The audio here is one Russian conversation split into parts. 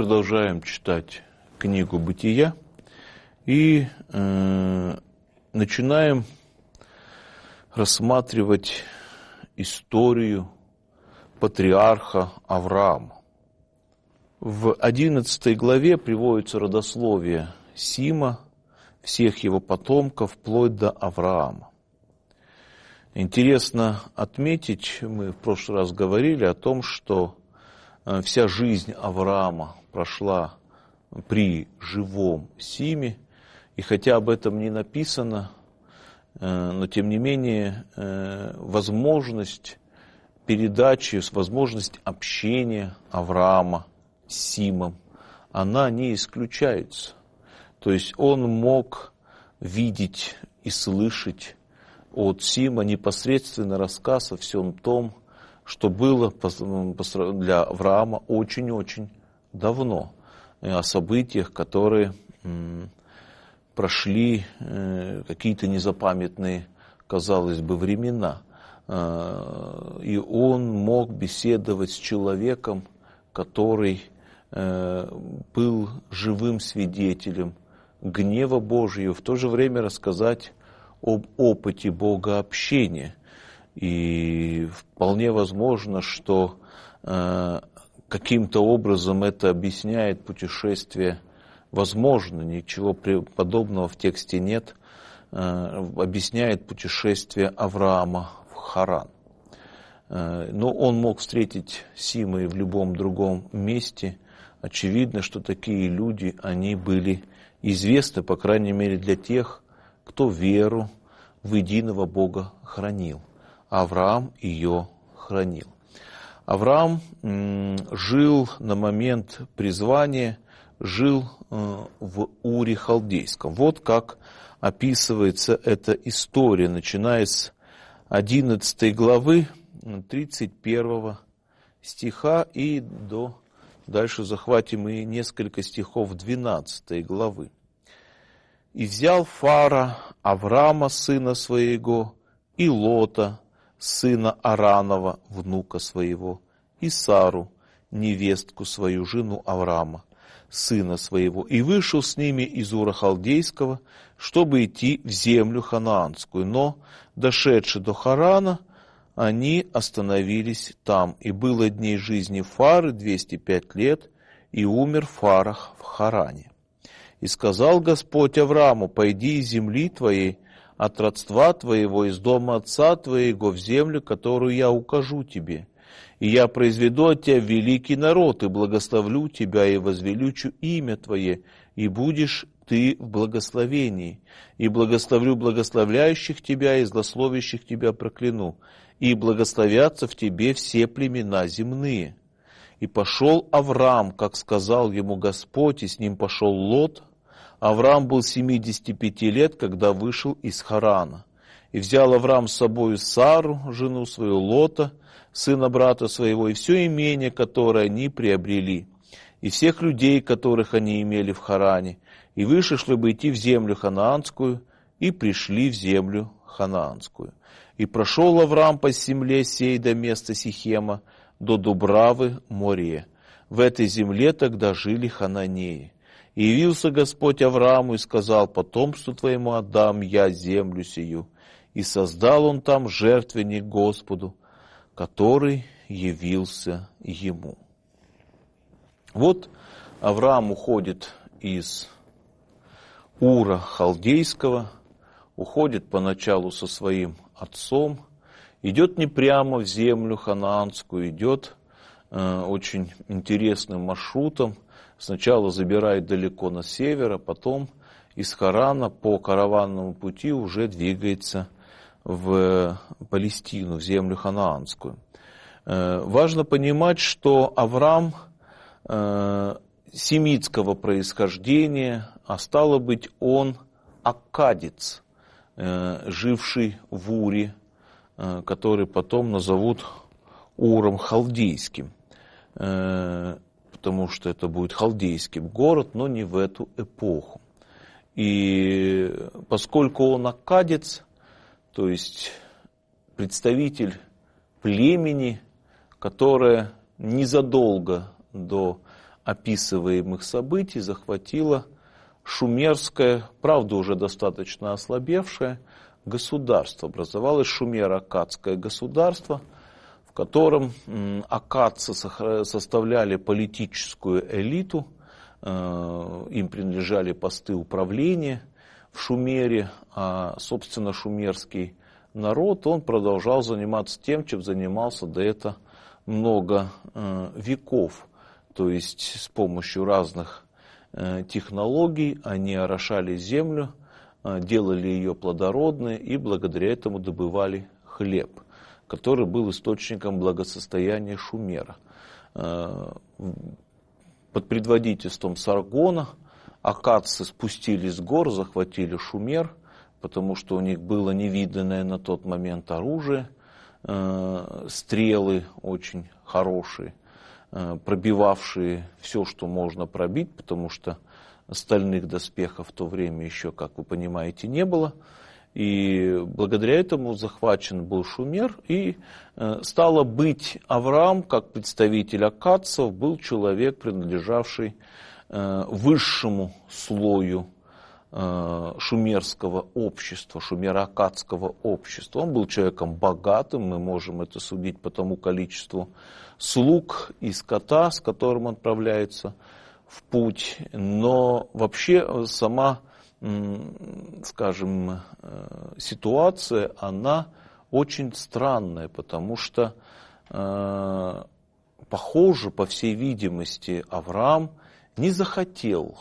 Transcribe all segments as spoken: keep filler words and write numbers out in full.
продолжаем читать книгу «Бытия» и э, начинаем рассматривать историю патриарха Авраама. В одиннадцатой главе приводится родословие Сима, всех его потомков, вплоть до Авраама. Интересно отметить, мы в прошлый раз говорили о том, что вся жизнь Авраама прошла при живом Симе, и хотя об этом не написано, но тем не менее возможность передачи, возможность общения Авраама с Симом, она не исключается. То есть он мог видеть и слышать от Сима непосредственно рассказ о всем том, что было для Авраама очень-очень давно, о событиях, которые прошли какие-то незапамятные, казалось бы, времена. И он мог беседовать с человеком, который был живым свидетелем гнева Божьего, в то же время рассказать об опыте богообщения. И вполне возможно, что э, каким-то образом это объясняет путешествие, возможно, ничего подобного в тексте нет, э, объясняет путешествие Авраама в Харан. Э, но он мог встретить Сима и в любом другом месте. Очевидно, что такие люди, они были известны, по крайней мере, для тех, кто веру в единого Бога хранил. Авраам ее хранил. Авраам м, жил на момент призвания, жил э, в Уре Халдейском. Вот как описывается эта история, начиная с одиннадцатой главы, тридцать первого стиха и до... Дальше захватим и несколько стихов двенадцатой главы. «И взял Фара Авраама, сына своего, и Лота, сына Аранова, внука своего, и Сару, невестку свою, жену Авраама, сына своего, и вышел с ними из Ура Халдейского, чтобы идти в землю ханаанскую. Но, дошедши до Харана, они остановились там, и было дней жизни Фары двести пять лет, и умер Фарах в Харане. И сказал Господь Аврааму: пойди из земли твоей, от родства твоего, из дома отца твоего, в землю, которую я укажу тебе. И я произведу от тебя великий народ, и благословлю тебя, и возвеличу имя твое, и будешь ты в благословении. И благословлю благословляющих тебя, и злословящих тебя прокляну. И благословятся в тебе все племена земные. И пошел Авраам, как сказал ему Господь, и с ним пошел Лот. Авраам был семидесяти пяти лет, когда вышел из Харана. И взял Авраам с собою Сару, жену свою, Лота, сына брата своего, и все имение, которое они приобрели, и всех людей, которых они имели в Харане, и вышли, чтобы идти в землю ханаанскую, и пришли в землю ханаанскую. И прошел Авраам по земле сей до места Сихема, до Дубравы Море. В этой земле тогда жили хананеи. И явился Господь Аврааму и сказал: потомству твоему отдам я землю сию. И создал он там жертвенник Господу, который явился ему». Вот Авраам уходит из Ура Халдейского, уходит поначалу со своим отцом, идет не прямо в землю ханаанскую, идет э, очень интересным маршрутом. Сначала забирает далеко на север, а потом из Харана по караванному пути уже двигается в Палестину, в землю ханаанскую. Э, важно понимать, что Авраам э, семитского происхождения, а стало быть, он аккадец, живший в Уре, который потом назовут Уром Халдейским, потому что это будет халдейский город, но не в эту эпоху. И поскольку он аккадец, то есть представитель племени, которое незадолго до описываемых событий захватило шумерское, правда уже достаточно ослабевшее, государство. Образовалось шумеро-аккадское государство, в котором аккадцы составляли политическую элиту, им принадлежали посты управления в Шумере, а, собственно, шумерский народ, он продолжал заниматься тем, чем занимался до этого много веков. То есть с помощью разных технологий они орошали землю, делали ее плодородной и благодаря этому добывали хлеб, который был источником благосостояния Шумера. Под предводительством Саргона аккадцы спустились с гор, захватили Шумер, потому что у них было невиданное на тот момент оружие, стрелы очень хорошие, пробивавшие все, что можно пробить, потому что стальных доспехов в то время еще, как вы понимаете, не было. И благодаря этому захвачен был Шумер, и стало быть, Авраам, как представитель аккадцев, был человек, принадлежавший высшему слою шумерского общества, шумеро-аккадского общества. Он был человеком богатым, мы можем это судить по тому количеству слуг и скота, с которым он отправляется в путь. Но вообще сама, скажем, ситуация, она очень странная, потому что, похоже, по всей видимости, Авраам не захотел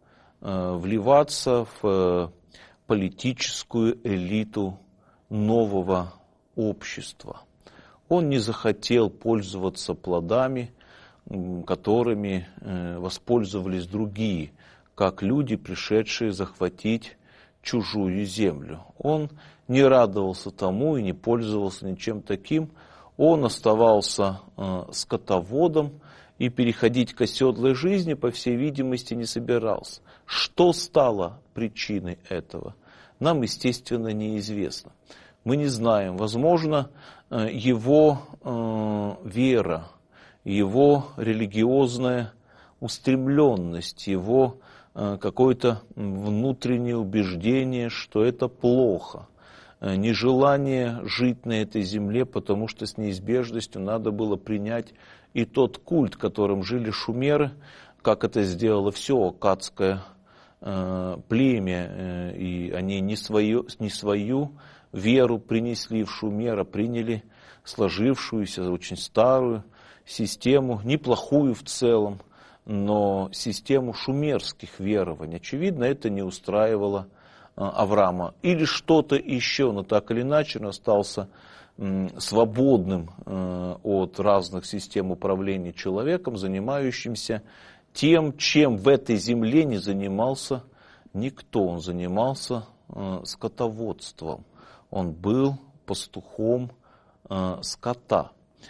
вливаться в политическую элиту нового общества. Он не захотел пользоваться плодами, которыми воспользовались другие, как люди, пришедшие захватить чужую землю. Он не радовался тому и не пользовался ничем таким. Он оставался скотоводом и переходить к оседлой жизни, по всей видимости, не собирался. Что стало причиной этого, нам, естественно, неизвестно. Мы не знаем. Возможно, его вера, его религиозная устремленность, его какое-то внутреннее убеждение, что это плохо, нежелание жить на этой земле, потому что с неизбежностью надо было принять и тот культ, которым жили шумеры, как это сделало все аккадское э, племя, э, и они не свою, не свою веру принесли в Шумер, а приняли сложившуюся, очень старую систему, неплохую в целом, но систему шумерских верований. Очевидно, это не устраивало э, Авраама. Или что-то еще, но так или иначе он остался свободным от разных систем управления человеком, занимающимся тем, чем в этой земле не занимался никто. Он занимался скотоводством. Он был пастухом скота.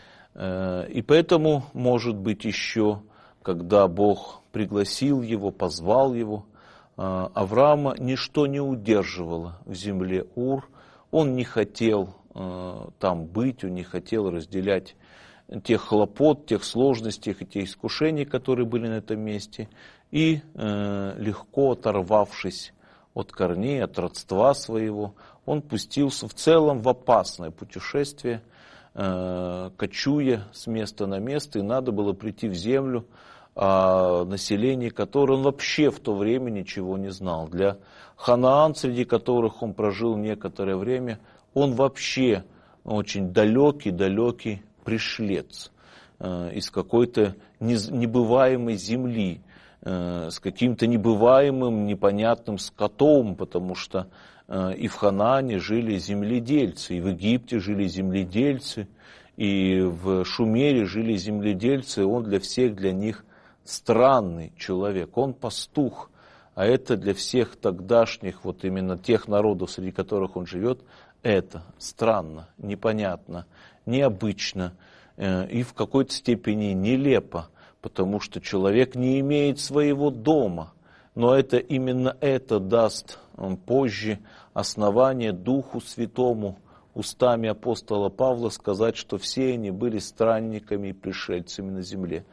И поэтому, может быть, еще, когда Бог пригласил его, позвал его, Авраама ничто не удерживало в земле Ур. Он не хотел там быть, он не хотел разделять тех хлопот, тех сложностей и тех искушений, которые были на этом месте, и э, легко оторвавшись от корней, от родства своего, он пустился в целом в опасное путешествие, э, кочуя с места на место, и надо было прийти в землю, о населении которой он вообще в то время ничего не знал. Для ханаан, среди которых он прожил некоторое время, он вообще очень далекий-далекий пришлец э, из какой-то небываемой земли, э, с каким-то небываемым, непонятным скотом, потому что э, и в Ханаане жили земледельцы, и в Египте жили земледельцы, и в Шумере жили земледельцы, и он для всех, для них странный человек, он пастух, а это для всех тогдашних, вот именно тех народов, среди которых он живет, это странно, непонятно, необычно э, и в какой-то степени нелепо, потому что человек не имеет своего дома. Но это именно это даст он, позже основание Духу Святому устами апостола Павла сказать, что все они были странниками и пришельцами на земле.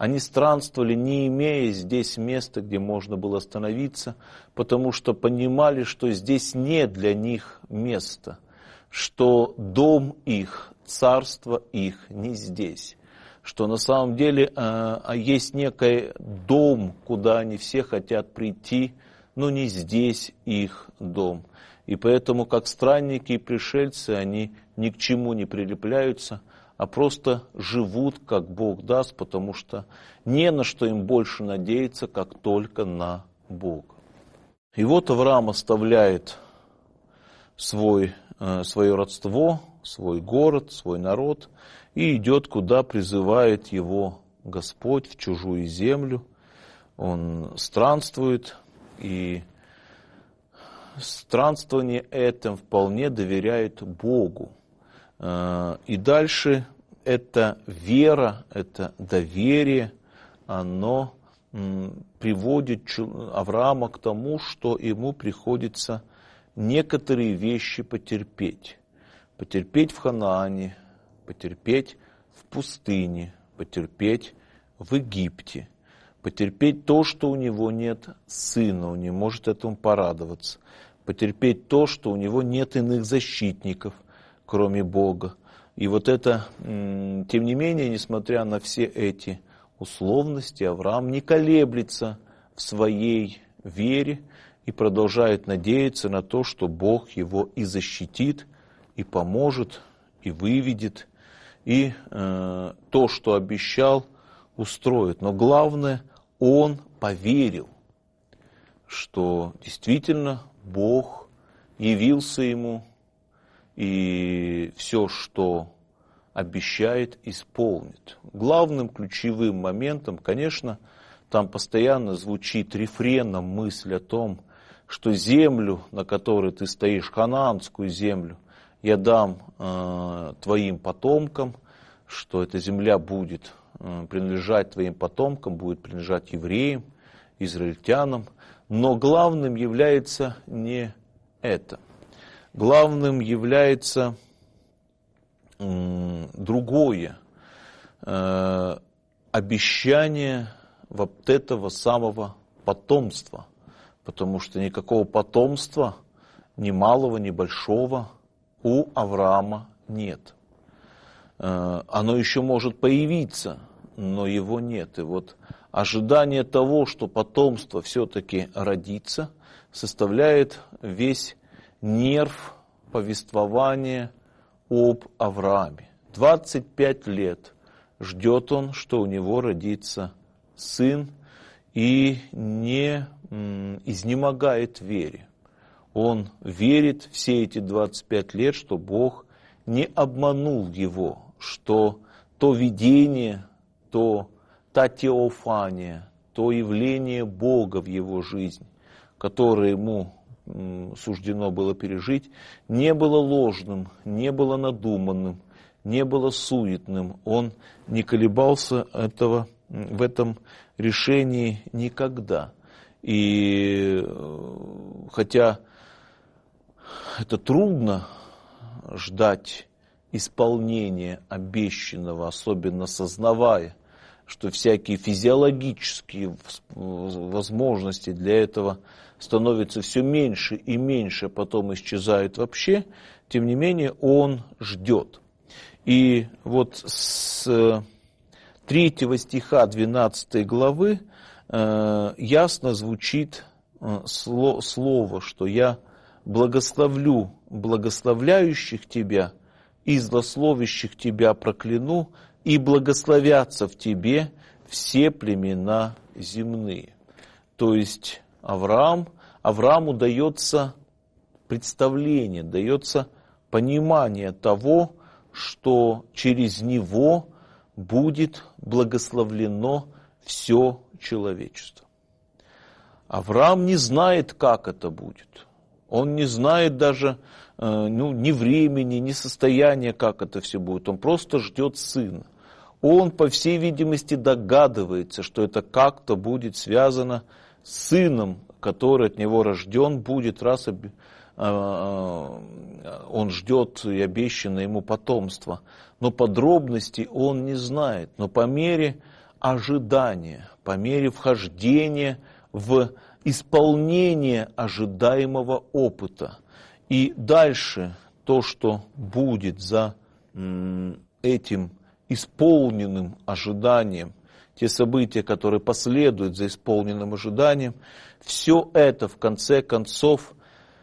Они странствовали, не имея здесь места, где можно было остановиться, потому что понимали, что здесь нет для них места, что дом их, царство их не здесь, что на самом деле э, есть некий дом, куда они все хотят прийти, но не здесь их дом. И поэтому, как странники и пришельцы, они ни к чему не прилепляются, а просто живут, как Бог даст, потому что не на что им больше надеяться, как только на Бога. И вот Авраам оставляет свой, э, свое родство, свой город, свой народ и идет, куда призывает его Господь, в чужую землю. Он странствует, и странствование этим вполне доверяет Богу. И дальше эта вера, это доверие, оно приводит Авраама к тому, что ему приходится некоторые вещи потерпеть. Потерпеть в Ханаане, потерпеть в пустыне, потерпеть в Египте, потерпеть то, что у него нет сына, он не может этому порадоваться, потерпеть то, что у него нет иных защитников, кроме Бога. И вот это, тем не менее, несмотря на все эти условности, Авраам не колеблется в своей вере и продолжает надеяться на то, что Бог его и защитит, и поможет, и выведет, и э, то, что обещал, устроит. Но главное, он поверил, что действительно Бог явился ему, и все, что обещает, исполнит. Главным ключевым моментом, конечно, там постоянно звучит рефреном мысль о том, что землю, на которой ты стоишь, ханаанскую землю, я дам э, твоим потомкам, что эта земля будет э, принадлежать твоим потомкам, будет принадлежать евреям, израильтянам. Но главным является не это. Главным является м, другое, э, обещание вот этого самого потомства. Потому что никакого потомства, ни малого, ни большого, у Авраама нет. Э, оно еще может появиться, но его нет. И вот ожидание того, что потомство все-таки родится, составляет весь нерв повествования об Аврааме. двадцать пять лет ждет он, что у него родится сын, и не м, изнемогает в вере. Он верит все эти двадцать пять лет, что Бог не обманул его, что то видение, то та теофания, то явление Бога в его жизни, которое ему суждено было пережить, не было ложным, не было надуманным, не было суетным. Он не колебался этого, в этом решении никогда. И хотя это трудно ждать исполнения обещанного, особенно сознавая, что всякие физиологические возможности для этого становятся все меньше и меньше, а потом исчезают вообще, тем не менее он ждет. И вот с третьего стиха двенадцатой главы э, ясно звучит э, сло, слово, что я благословлю благословляющих тебя и злословящих тебя прокляну, и благословятся в тебе все племена земные. То есть Авраам, Аврааму дается представление, дается понимание того, что через него будет благословлено все человечество. Авраам не знает, как это будет. Он не знает даже ну, ни времени, ни состояния, как это все будет. Он просто ждет сына. Он, по всей видимости, догадывается, что это как-то будет связано с сыном, который от него рожден будет, раз он ждет и обещанное ему потомство. Но подробностей он не знает. Но по мере ожидания, по мере вхождения в исполнение ожидаемого опыта. И дальше то, что будет за этим исполненным ожиданием, те события, которые последуют за исполненным ожиданием, все это в конце концов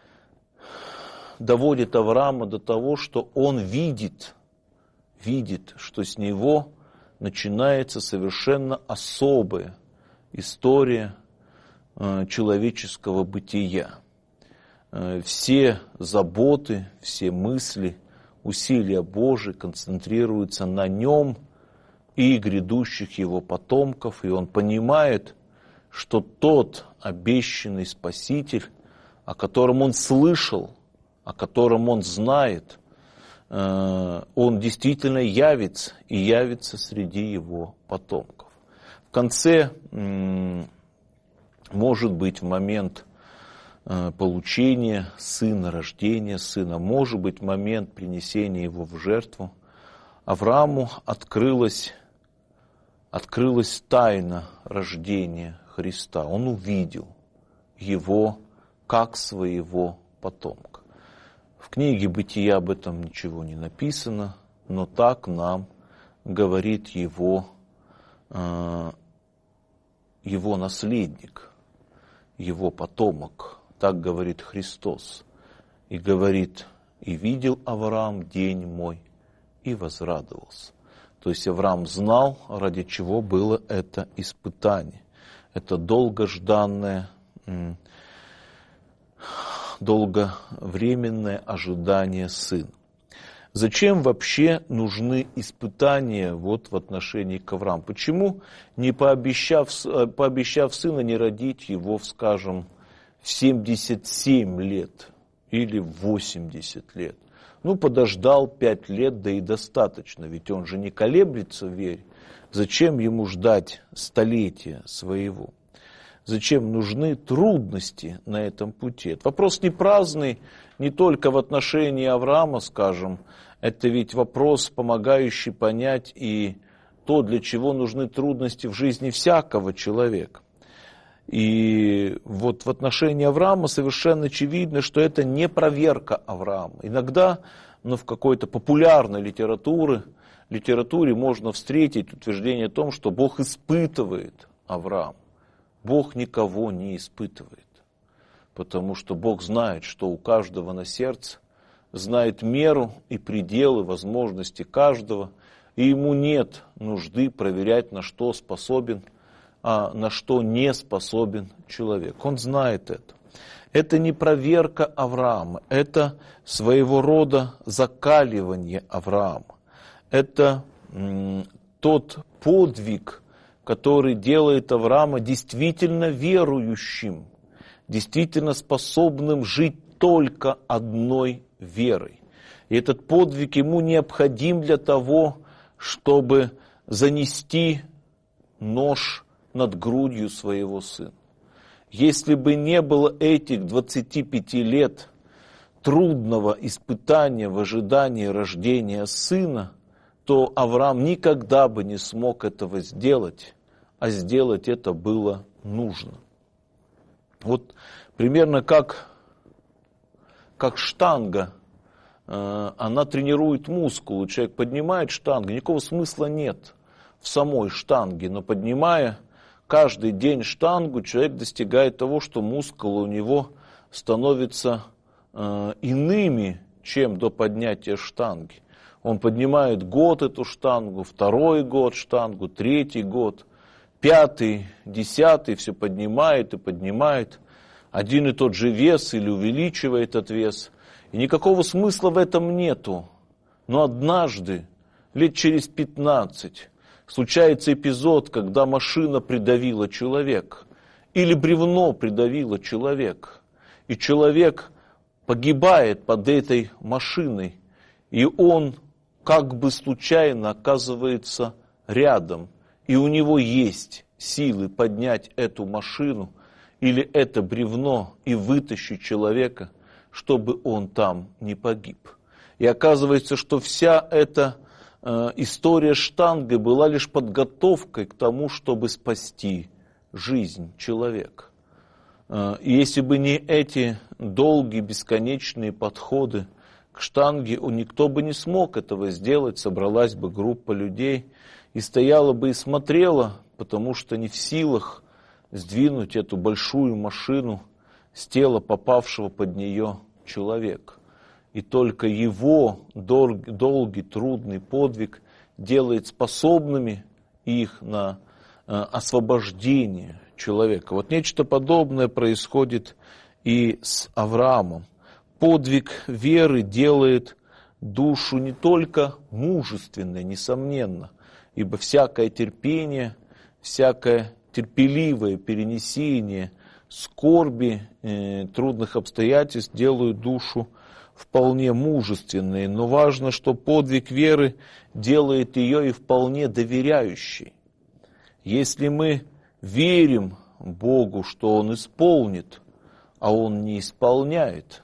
доводит Авраама до того, что он видит, видит, что с него начинается совершенно особая история человеческого бытия. Все заботы, все мысли, усилия Божии концентрируются на нем и грядущих его потомков, и он понимает, что тот обещанный Спаситель, о котором он слышал, о котором он знает, он действительно явится и явится среди его потомков. В конце, может быть, в момент получения сына, рождения сына, может быть, момент принесения его в жертву, Аврааму открылась, открылась тайна рождения Христа. Он увидел его как своего потомка. В книге «Бытия» об этом ничего не написано, но так нам говорит его, его наследник, его потомок. Так говорит Христос. И говорит: «И видел Авраам день мой, и возрадовался». То есть Авраам знал, ради чего было это испытание. Это долгожданное, долговременное ожидание сына. Зачем вообще нужны испытания вот в отношении к Аврааму? Почему, не пообещав, пообещав сына, не родить его, скажем, в семьдесят семь лет или в восемьдесят лет? Ну, подождал пять лет, да и достаточно, ведь он же не колеблется в вере. Зачем ему ждать столетия своего? Зачем нужны трудности на этом пути? Это вопрос не праздный, не только в отношении Авраама, скажем, это ведь вопрос, помогающий понять и то, для чего нужны трудности в жизни всякого человека. И вот в отношении Авраама совершенно очевидно, что это не проверка Авраама. Иногда, ну, в какой-то популярной литературе, литературе можно встретить утверждение о том, что Бог испытывает Авраама. Бог никого не испытывает, потому что Бог знает, что у каждого на сердце, знает меру и пределы возможностей каждого, и ему нет нужды проверять, на что способен, а на что не способен человек. Он знает это. Это не проверка Авраама, это своего рода закаливание Авраама. Это м, тот подвиг, который делает Авраама действительно верующим, действительно способным жить только одной верой. И этот подвиг ему необходим для того, чтобы занести нож над грудью своего сына. Если бы не было этих двадцати пяти лет трудного испытания в ожидании рождения сына, то Авраам никогда бы не смог этого сделать, а сделать это было нужно. Вот примерно как, как штанга, э, она тренирует мускулы. Человек поднимает штангу, никакого смысла нет в самой штанге, но поднимая каждый день штангу, человек достигает того, что мускулы у него становятся э, иными, чем до поднятия штанги. Он поднимает год эту штангу, второй год штангу, третий год, пятый, десятый, все поднимает и поднимает. Один и тот же вес или увеличивает этот вес. И никакого смысла в этом нету. Но однажды, лет через пятнадцать, случается эпизод, когда машина придавила человека, или бревно придавило человека, и человек погибает под этой машиной, и он как бы случайно оказывается рядом, и у него есть силы поднять эту машину или это бревно и вытащить человека, чтобы он там не погиб. И оказывается, что вся эта история с штангой была лишь подготовкой к тому, чтобы спасти жизнь человека. И если бы не эти долгие, бесконечные подходы к штанге, никто бы не смог этого сделать, собралась бы группа людей и стояла бы и смотрела, потому что не в силах сдвинуть эту большую машину с тела попавшего под нее человека. И только его долгий, трудный подвиг делает способными их на освобождение человека. Вот нечто подобное происходит и с Авраамом. Подвиг веры делает душу не только мужественной, несомненно, ибо всякое терпение, всякое терпеливое перенесение скорби, э, трудных обстоятельств делают душу вполне мужественной. Но важно, что подвиг веры делает ее и вполне доверяющей. Если мы верим Богу, что Он исполнит, а Он не исполняет,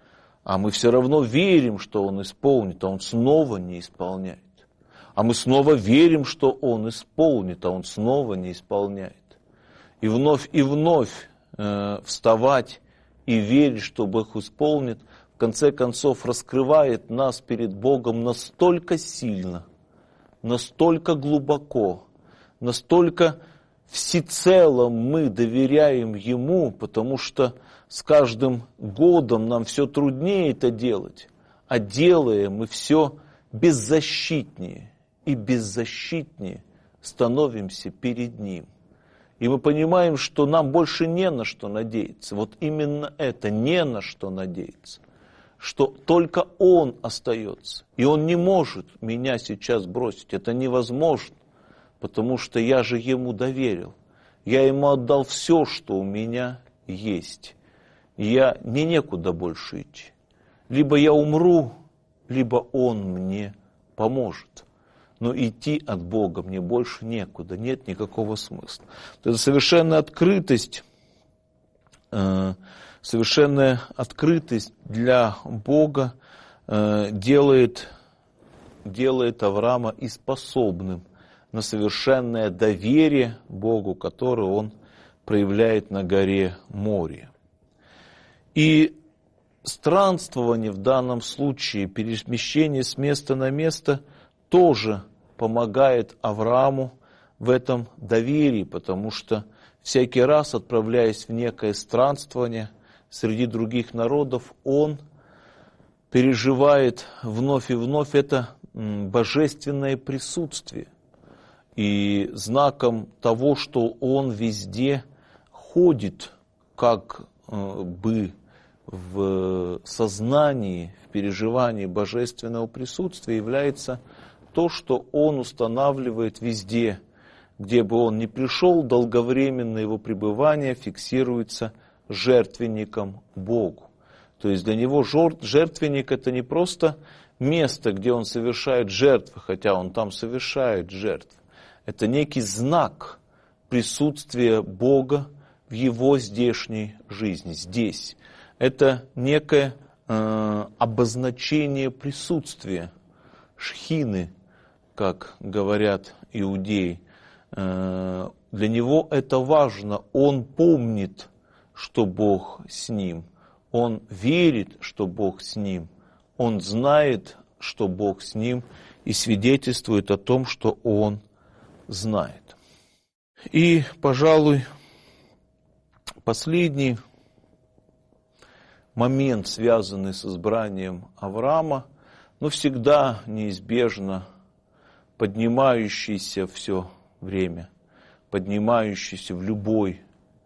а мы все равно верим, что Он исполнит, а Он снова не исполняет, а мы снова верим, что Он исполнит, а Он снова не исполняет, и вновь и вновь э, вставать и верить, что Бог исполнит, в конце концов раскрывает нас перед Богом настолько сильно, настолько глубоко, настолько всецело мы доверяем Ему, потому что с каждым годом нам все труднее это делать, а делая мы все беззащитнее и беззащитнее становимся перед Ним. И мы понимаем, что нам больше не на что надеяться. Вот именно это, не на что надеяться. Что только Он остается. И Он не может меня сейчас бросить. Это невозможно. Потому что я же Ему доверил. Я Ему отдал все, что у меня есть. Я, мне некуда больше идти. Либо я умру, либо Он мне поможет. Но идти от Бога мне больше некуда, нет никакого смысла. Это совершенная открытость, э, совершенная открытость для Бога э, делает, делает Авраама и способным на совершенное доверие Богу, которое он проявляет на горе Море. И странствование в данном случае, перемещение с места на место, тоже помогает Аврааму в этом доверии, потому что всякий раз, отправляясь в некое странствование среди других народов, он переживает вновь и вновь это божественное присутствие. И знаком того, что он везде ходит, как бы в сознании, в переживании божественного присутствия, является то, что он устанавливает везде, где бы он ни пришел, долговременное его пребывание фиксируется жертвенником Богу. То есть для него жертвенник — это не просто место, где он совершает жертвы, хотя он там совершает жертвы. Это некий знак присутствия Бога в его здешней жизни, здесь. Это некое э, обозначение присутствия шхины, как говорят иудеи. Э, для него это важно. Он помнит, что Бог с ним. Он верит, что Бог с ним. Он знает, что Бог с ним, и свидетельствует о том, что он знает. И, пожалуй, последний момент, связанный с избранием Авраама, но всегда неизбежно поднимающийся все время, поднимающийся в любой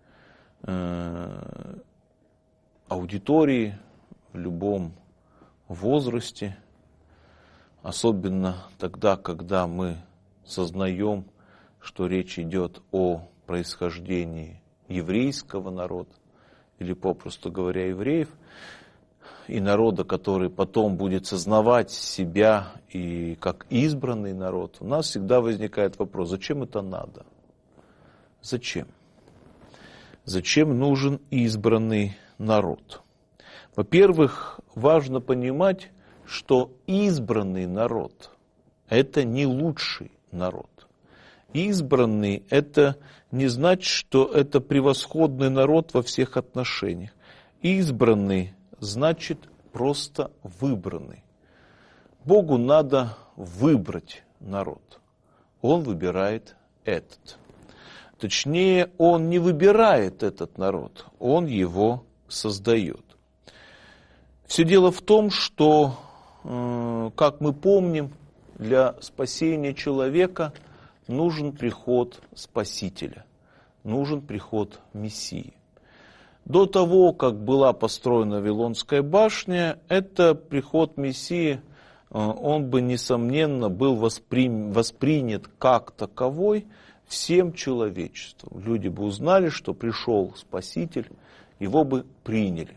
э, аудитории, в любом возрасте, особенно тогда, когда мы сознаем, что речь идет о происхождении еврейского народа, или, попросту говоря, евреев, и народа, который потом будет сознавать себя и как избранный народ, у нас всегда возникает вопрос, зачем это надо? Зачем? Зачем нужен избранный народ? Во-первых, важно понимать, что избранный народ – это не лучший народ. Избранный – это не значит, что это превосходный народ во всех отношениях. Избранный значит просто выбранный. Богу надо выбрать народ. Он выбирает этот. Точнее, он не выбирает этот народ, он его создает. Все дело в том, что, как мы помним, для спасения человека нужен приход Спасителя, нужен приход Мессии. До того, как была построена Вавилонская башня, это приход Мессии, он бы, несомненно, был воспри... воспринят как таковой всем человечеством. Люди бы узнали, что пришел Спаситель, его бы приняли.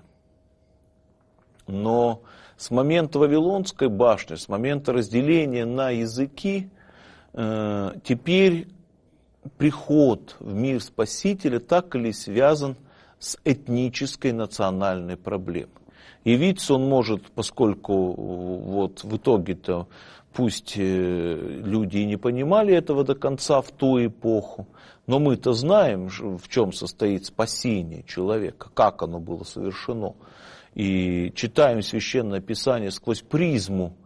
Но с момента Вавилонской башни, с момента разделения на языки, э, теперь приход в мир Спасителя так или связан с этнической национальной проблемой. Явиться он может, поскольку вот в итоге-то, пусть люди и не понимали этого до конца в ту эпоху, но мы-то знаем, в чем состоит спасение человека, как оно было совершено. И читаем Священное Писание сквозь призму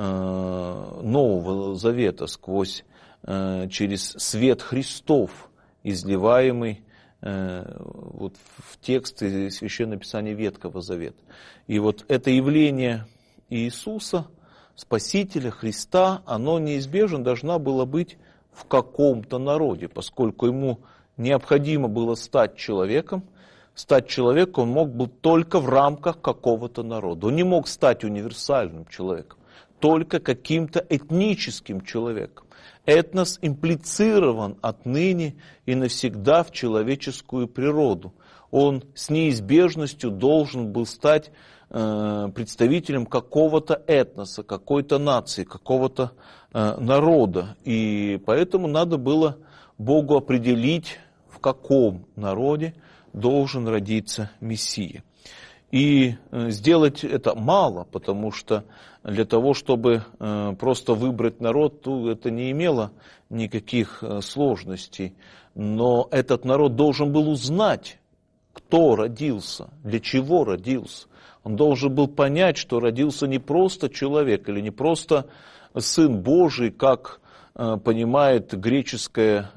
Нового Завета, сквозь, через свет Христов, изливаемый вот в тексты Священного Писания Ветхого Завета. И вот это явление Иисуса, Спасителя, Христа, оно неизбежно должно было быть в каком-то народе, поскольку ему необходимо было стать человеком. Стать человеком он мог был только в рамках какого-то народа. Он не мог стать универсальным человеком, только каким-то этническим человеком. Этнос имплицирован отныне и навсегда в человеческую природу. Он с неизбежностью должен был стать э, представителем какого-то этноса, какой-то нации, какого-то э, народа. И поэтому надо было Богу определить, в каком народе должен родиться Мессия. И сделать это мало, потому что для того, чтобы просто выбрать народ, то это не имело никаких сложностей. Но этот народ должен был узнать, кто родился, для чего родился. Он должен был понять, что родился не просто человек или не просто Сын Божий, как понимает греческая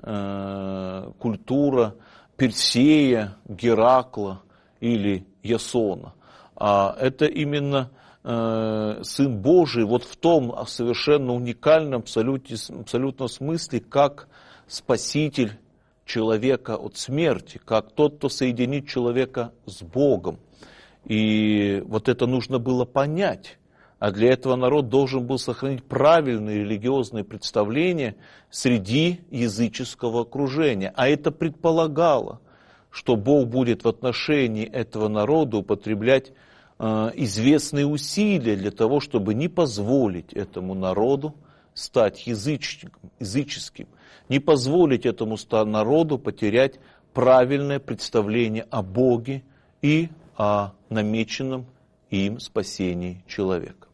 культура Персея, Геракла или Ясона. А это именно э, Сын Божий вот в том совершенно уникальном абсолютно, абсолютном смысле, как Спаситель человека от смерти, как тот, кто соединит человека с Богом. И вот это нужно было понять. А для этого народ должен был сохранить правильные религиозные представления среди языческого окружения. А это предполагало, что Бог будет в отношении этого народа употреблять э, известные усилия для того, чтобы не позволить этому народу стать язычником, языческим, не позволить этому народу потерять правильное представление о Боге и о намеченном им спасении человека.